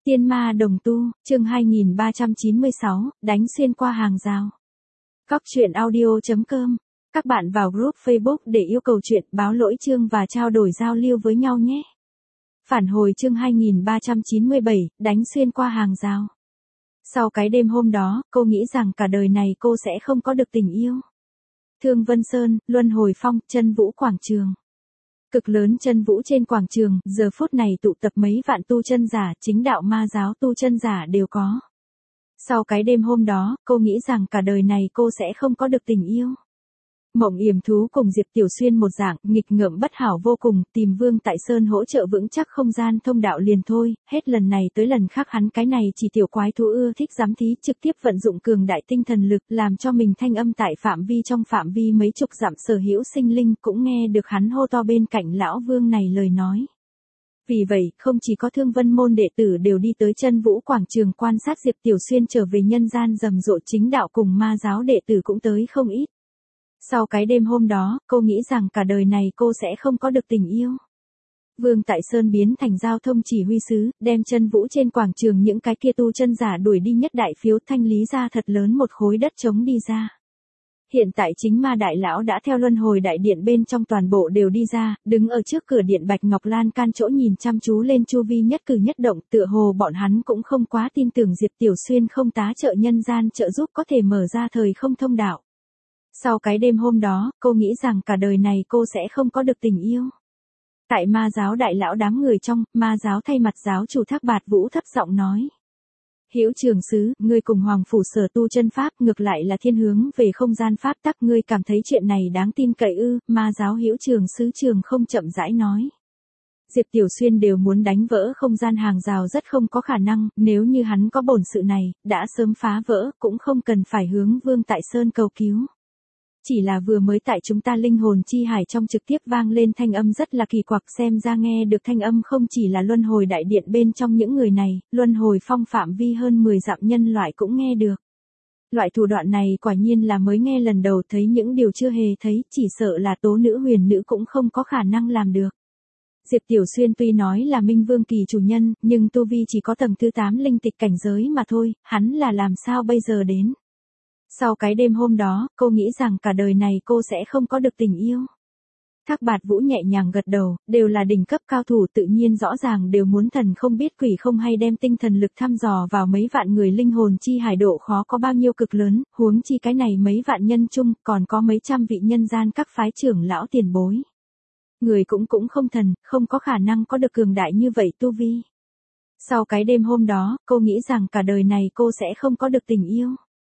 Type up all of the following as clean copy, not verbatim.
Tiên ma đồng tu, chương 2396, đánh xuyên qua hàng rào. Góc truyện audio.com. Các bạn vào group Facebook để yêu cầu chuyện, báo lỗi chương và trao đổi giao lưu với nhau nhé. Phản hồi chương 2397, đánh xuyên qua hàng rào. Sau cái đêm hôm đó, cô nghĩ rằng cả đời này cô sẽ không có được tình yêu. Thương Vân Sơn, Luân Hồi Phong, Chân Vũ Quảng Trường. Cực lớn chân vũ trên quảng trường, giờ phút này tụ tập mấy vạn tu chân giả, chính đạo ma giáo tu chân giả đều có. Sau cái đêm hôm đó, cô nghĩ rằng cả đời này cô sẽ không có được tình yêu. Mộng Yểm Thú cùng Diệp Tiểu Xuyên một dạng, nghịch ngợm bất hảo vô cùng, tìm Vương Tại Sơn hỗ trợ vững chắc không gian thông đạo liền thôi, hết lần này tới lần khác hắn cái này chỉ tiểu quái thú ưa thích giám thí, trực tiếp vận dụng cường đại tinh thần lực, làm cho mình thanh âm tại phạm vi trong phạm vi mấy chục dặm sở hữu sinh linh cũng nghe được hắn hô to bên cạnh lão Vương này lời nói. Vì vậy, không chỉ có Thương Vân môn đệ tử đều đi tới Chân Vũ Quảng Trường quan sát Diệp Tiểu Xuyên trở về nhân gian rầm rộ, chính đạo cùng ma giáo đệ tử cũng tới không ít. Sau cái đêm hôm đó, cô nghĩ rằng cả đời này cô sẽ không có được tình yêu. Vương Tại Sơn biến thành giao thông chỉ huy sứ, đem Chân Vũ trên quảng trường những cái kia tu chân giả đuổi đi nhất đại phiếu, thanh lý ra thật lớn một khối đất trống đi ra. Hiện tại chính ma đại lão đã theo luân hồi đại điện bên trong toàn bộ đều đi ra, đứng ở trước cửa điện Bạch Ngọc Lan can chỗ nhìn chăm chú lên chu vi nhất cử nhất động, tựa hồ bọn hắn cũng không quá tin tưởng Diệp Tiểu Xuyên không tá trợ nhân gian trợ giúp có thể mở ra thời không thông đạo. Sau cái đêm hôm đó, cô nghĩ rằng cả đời này cô sẽ không có được tình yêu. Tại ma giáo đại lão đám người trong, ma giáo thay mặt giáo chủ Thác Bạt Vũ thấp giọng nói. Hữu Trường Sứ, ngươi cùng Hoàng Phủ sở tu chân pháp ngược lại là thiên hướng về không gian pháp tắc, ngươi cảm thấy chuyện này đáng tin cậy ư? Ma giáo Hữu Trường Sứ Trường không chậm rãi nói. Diệp Tiểu Xuyên đều muốn đánh vỡ không gian hàng rào rất không có khả năng, nếu như hắn có bổn sự này, đã sớm phá vỡ, cũng không cần phải hướng Vương Tại Sơn cầu cứu. Chỉ là vừa mới tại chúng ta linh hồn chi hải trong trực tiếp vang lên thanh âm rất là kỳ quặc, xem ra nghe được thanh âm không chỉ là luân hồi đại điện bên trong những người này, luân hồi phong phạm vi hơn 10 dặm nhân loại cũng nghe được. Loại thủ đoạn này quả nhiên là mới nghe lần đầu, thấy những điều chưa hề thấy, chỉ sợ là tố nữ huyền nữ cũng không có khả năng làm được. Diệp Tiểu Xuyên tuy nói là Minh Vương kỳ chủ nhân, nhưng tu vi chỉ có tầng thứ 8 linh tịch cảnh giới mà thôi, hắn là làm sao bây giờ đến. Sau cái đêm hôm đó, cô nghĩ rằng cả đời này cô sẽ không có được tình yêu. Thác Bạt Vũ nhẹ nhàng gật đầu, đều là đỉnh cấp cao thủ tự nhiên rõ ràng đều muốn thần không biết quỷ không hay đem tinh thần lực thăm dò vào mấy vạn người linh hồn chi hải độ khó có bao nhiêu cực lớn, huống chi cái này mấy vạn nhân chung còn có mấy trăm vị nhân gian các phái trưởng lão tiền bối. Người cũng không thần, không có khả năng có được cường đại như vậy tu vi. Sau cái đêm hôm đó, cô nghĩ rằng cả đời này cô sẽ không có được tình yêu.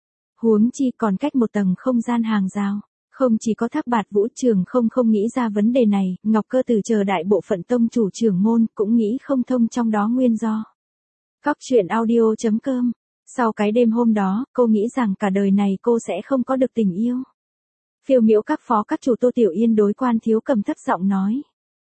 Huống chi còn cách một tầng không gian hàng rào. Không chỉ có Thác Bạt Vũ Trường không nghĩ ra vấn đề này, Ngọc Cơ Từ chờ đại bộ phận tông chủ trưởng môn cũng nghĩ không thông trong đó nguyên do. Góc truyện audio.com. Sau cái đêm hôm đó, cô nghĩ rằng cả đời này cô sẽ không có được tình yêu. Phiêu miễu các phó các chủ Tô Tiểu Yên đối Quan Thiếu Cầm thấp giọng nói.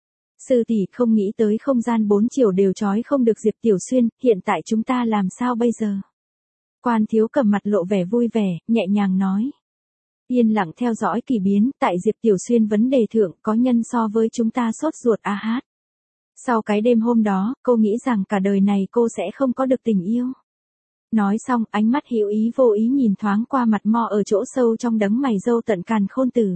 Sư tỷ không nghĩ tới không gian 4 chiều đều trói không được Diệp Tiểu Xuyên, hiện tại chúng ta làm sao bây giờ? Quan Thiếu Cầm mặt lộ vẻ vui vẻ, nhẹ nhàng nói. Yên lặng theo dõi kỳ biến, tại Diệp Tiểu Xuyên vấn đề thượng có nhân so với chúng ta sốt ruột a hát. Sau cái đêm hôm đó, cô nghĩ rằng cả đời này cô sẽ không có được tình yêu. Nói xong, ánh mắt hữu ý vô ý nhìn thoáng qua mặt mo ở chỗ sâu trong đấng mày râu tận Càn Khôn Tử.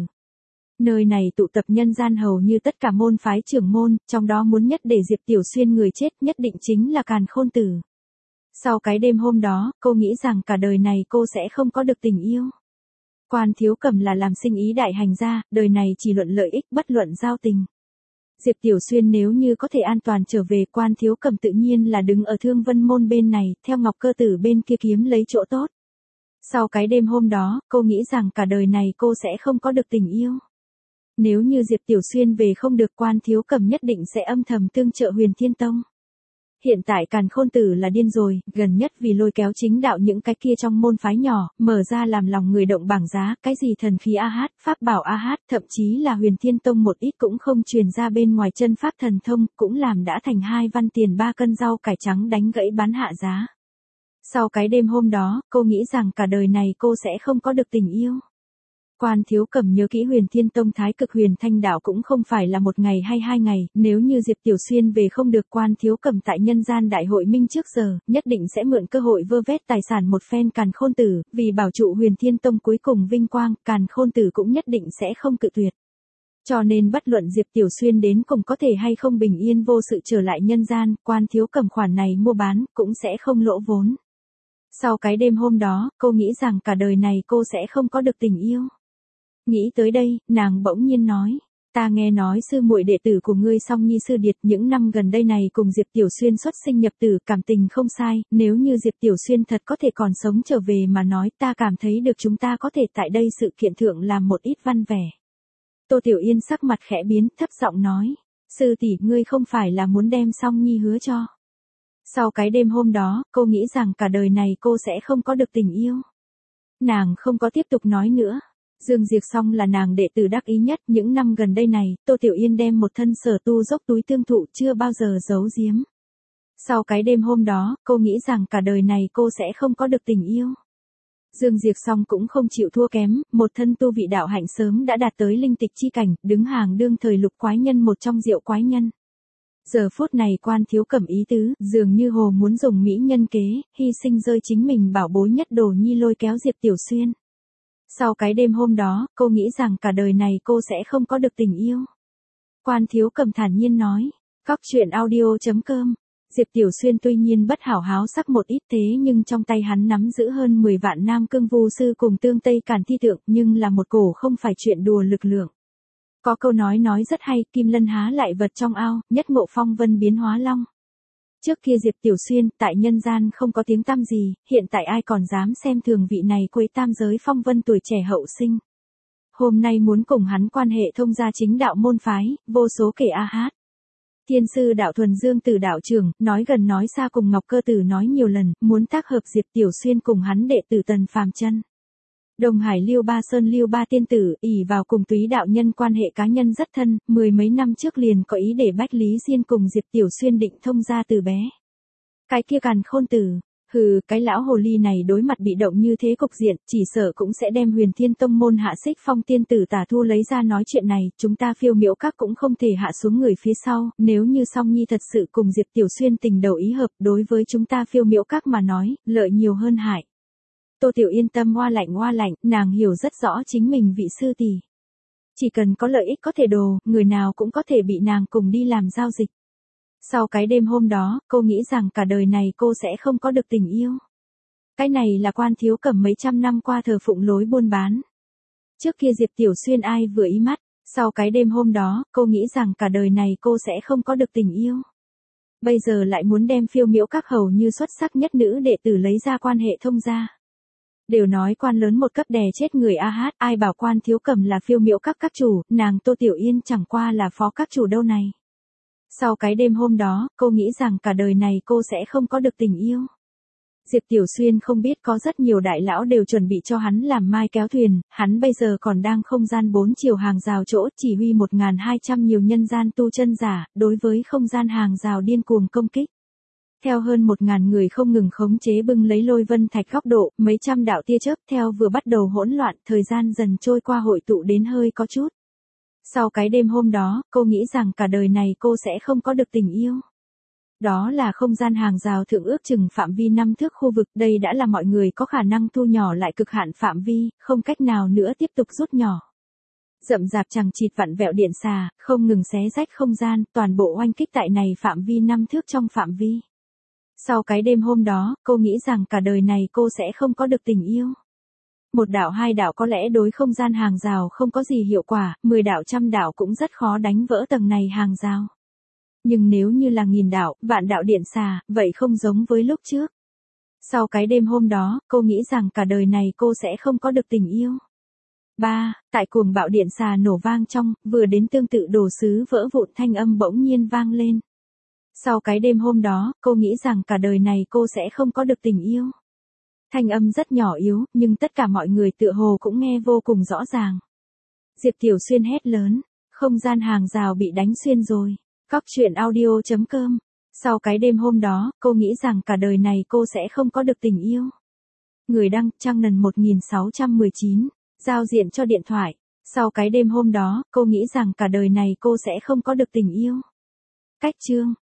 Nơi này tụ tập nhân gian hầu như tất cả môn phái trưởng môn, trong đó muốn nhất để Diệp Tiểu Xuyên người chết nhất định chính là Càn Khôn Tử. Sau cái đêm hôm đó, cô nghĩ rằng cả đời này cô sẽ không có được tình yêu. Quan Thiếu Cầm là làm sinh ý đại hành gia, đời này chỉ luận lợi ích bất luận giao tình. Diệp Tiểu Xuyên nếu như có thể an toàn trở về, Quan Thiếu Cầm tự nhiên là đứng ở Thương Vân môn bên này, theo Ngọc Cơ Tử bên kia kiếm lấy chỗ tốt. Sau cái đêm hôm đó, cô nghĩ rằng cả đời này cô sẽ không có được tình yêu. Nếu như Diệp Tiểu Xuyên về không được, Quan Thiếu Cầm nhất định sẽ âm thầm tương trợ Huyền Thiên Tông. Hiện tại Càn Khôn Tử là điên rồi, gần nhất vì lôi kéo chính đạo những cái kia trong môn phái nhỏ, mở ra làm lòng người động bảng giá, cái gì thần khí AH, pháp bảo AH, thậm chí là Huyền Thiên Tông một ít cũng không truyền ra bên ngoài chân pháp thần thông, cũng làm đã thành 2 văn tiền 3 cân rau cải trắng đánh gãy bán hạ giá. Sau cái đêm hôm đó, cô nghĩ rằng cả đời này cô sẽ không có được tình yêu. Quan Thiếu Cẩm nhớ kỹ Huyền Thiên Tông Thái Cực Huyền Thanh đạo cũng không phải là một ngày hay hai ngày, nếu như Diệp Tiểu Xuyên về không được Quan Thiếu Cẩm tại nhân gian đại hội minh trước giờ, nhất định sẽ mượn cơ hội vơ vét tài sản một phen Càn Khôn Tử, vì bảo trụ Huyền Thiên Tông cuối cùng vinh quang, Càn Khôn Tử cũng nhất định sẽ không cự tuyệt. Cho nên bất luận Diệp Tiểu Xuyên đến cùng có thể hay không bình yên vô sự trở lại nhân gian, Quan Thiếu Cẩm khoản này mua bán, cũng sẽ không lỗ vốn. Sau cái đêm hôm đó, cô nghĩ rằng cả đời này cô sẽ không có được tình yêu. Nghĩ tới đây, nàng bỗng nhiên nói, ta nghe nói sư muội đệ tử của ngươi Song Nhi Sư Điệt những năm gần đây này cùng Diệp Tiểu Xuyên xuất sinh nhập tử, cảm tình không sai, nếu như Diệp Tiểu Xuyên thật có thể còn sống trở về mà nói, ta cảm thấy được chúng ta có thể tại đây sự kiện thượng làm một ít văn vẻ. Tô Tiểu Yên sắc mặt khẽ biến, thấp giọng nói, sư tỷ, ngươi không phải là muốn đem Song Nhi hứa cho. Sau cái đêm hôm đó, cô nghĩ rằng cả đời này cô sẽ không có được tình yêu. Nàng không có tiếp tục nói nữa. Dương Diệp Song là nàng đệ tử đắc ý nhất, những năm gần đây này, Tô Tiểu Yên đem một thân sở tu dốc túi tương thụ chưa bao giờ giấu giếm. Sau cái đêm hôm đó, cô nghĩ rằng cả đời này cô sẽ không có được tình yêu. Dương Diệp Song cũng không chịu thua kém, một thân tu vị đạo hạnh sớm đã đạt tới linh tịch chi cảnh, đứng hàng đương thời lục quái nhân một trong diệu quái nhân. Giờ phút này Quan Thiếu Cẩm ý tứ, dường như hồ muốn dùng mỹ nhân kế, hy sinh rơi chính mình bảo bối nhất Đồ Nhi lôi kéo Diệp Tiểu Xuyên. Sau cái đêm hôm đó, cô nghĩ rằng cả đời này cô sẽ không có được tình yêu. Quan Thiếu Cẩm thản nhiên nói, Cóc truyện audio.com. Diệp Tiểu Xuyên tuy nhiên bất hảo háo sắc một ít thế nhưng trong tay hắn nắm giữ hơn 10 vạn nam cương vu sư cùng tương Tây Càn thi tượng, nhưng là một cổ không phải chuyện đùa lực lượng. Có câu nói rất hay, kim lân há lại vật trong ao, nhất ngộ phong vân biến hóa long. Trước kia Diệp Tiểu Xuyên, tại nhân gian không có tiếng tăm gì, hiện tại ai còn dám xem thường vị này quấy tam giới phong vân tuổi trẻ hậu sinh. Hôm nay muốn cùng hắn quan hệ thông gia chính đạo môn phái, vô số kể a hát. Thiên sư đạo Thuần Dương Tử đạo trưởng, nói gần nói xa cùng Ngọc Cơ Tử nói nhiều lần, muốn tác hợp Diệp Tiểu Xuyên cùng hắn đệ tử Tần Phàm Chân. Đông Hải Liêu Ba Sơn Liêu Ba tiên tử, ỷ vào cùng Túy đạo nhân quan hệ cá nhân rất thân, 10 mấy năm trước liền có ý để Bách Lý Diên cùng Diệp Tiểu Xuyên định thông gia từ bé. Cái kia Càn Khôn Tử, cái lão hồ ly này đối mặt bị động như thế cục diện, chỉ sợ cũng sẽ đem Huyền Thiên Tông môn hạ Xích Phong tiên tử Tả Thu lấy ra nói chuyện này, chúng ta Phiêu Miễu Các cũng không thể hạ xuống người phía sau, nếu như Song Nhi thật sự cùng Diệp Tiểu Xuyên tình đầu ý hợp, đối với chúng ta Phiêu Miễu Các mà nói, lợi nhiều hơn hại. Tô Tiểu Yên tâm hoa lạnh, nàng hiểu rất rõ chính mình vị sư tỷ. Chỉ cần có lợi ích có thể đồ, người nào cũng có thể bị nàng cùng đi làm giao dịch. Sau cái đêm hôm đó, cô nghĩ rằng cả đời này cô sẽ không có được tình yêu. Cái này là Quan Thiếu Cẩm mấy trăm năm qua thờ phụng lối buôn bán. Trước kia Diệp Tiểu Xuyên ai vừa ý mắt, sau cái đêm hôm đó, cô nghĩ rằng cả đời này cô sẽ không có được tình yêu. Bây giờ lại muốn đem Phiêu Miễu Các hầu như xuất sắc nhất nữ đệ tử lấy ra quan hệ thông gia. Đều nói quan lớn một cấp đè chết người a hát, ai bảo Quan Thiếu Cẩm là Phiêu Miễu Các các chủ, nàng Tô Tiểu Yên chẳng qua là phó các chủ đâu này. Sau cái đêm hôm đó, cô nghĩ rằng cả đời này cô sẽ không có được tình yêu. Diệp Tiểu Xuyên không biết có rất nhiều đại lão đều chuẩn bị cho hắn làm mai kéo thuyền, hắn bây giờ còn đang không gian 4 chiều hàng rào chỗ, chỉ huy 1.200 nhiều nhân gian tu chân giả, đối với không gian hàng rào điên cuồng công kích. Theo hơn 1.000 người không ngừng khống chế bưng lấy lôi vân thạch góc độ, mấy trăm đạo tia chớp theo vừa bắt đầu hỗn loạn, thời gian dần trôi qua hội tụ đến hơi có chút. Sau cái đêm hôm đó, cô nghĩ rằng cả đời này cô sẽ không có được tình yêu. Đó là không gian hàng rào thượng ước chừng phạm vi 5 thước khu vực, đây đã là mọi người có khả năng thu nhỏ lại cực hạn phạm vi, không cách nào nữa tiếp tục rút nhỏ. Rậm rạp chằng chịt vặn vẹo điện xà, không ngừng xé rách không gian, toàn bộ oanh kích tại này phạm vi 5 thước trong phạm vi. Sau cái đêm hôm đó, cô nghĩ rằng cả đời này cô sẽ không có được tình yêu. Một đạo hai đạo có lẽ đối không gian hàng rào không có gì hiệu quả, 10 đạo trăm đạo cũng rất khó đánh vỡ tầng này hàng rào. Nhưng nếu như là 1000 đạo, vạn đạo điện xà, vậy không giống với lúc trước. Sau cái đêm hôm đó, cô nghĩ rằng cả đời này cô sẽ không có được tình yêu. 3. Tại cuồng bạo điện xà nổ vang trong, vừa đến tương tự đồ sứ vỡ vụn thanh âm bỗng nhiên vang lên. Sau cái đêm hôm đó, cô nghĩ rằng cả đời này cô sẽ không có được tình yêu. Thanh âm rất nhỏ yếu, nhưng tất cả mọi người tựa hồ cũng nghe vô cùng rõ ràng. Diệp Tiểu Xuyên hét lớn, không gian hàng rào bị đánh xuyên rồi. Cóc truyện audio.com. Sau cái đêm hôm đó, cô nghĩ rằng cả đời này cô sẽ không có được tình yêu. Người đăng, Trang Nần 1619. giao diện cho điện thoại. Sau cái đêm hôm đó, cô nghĩ rằng cả đời này cô sẽ không có được tình yêu. Cách chương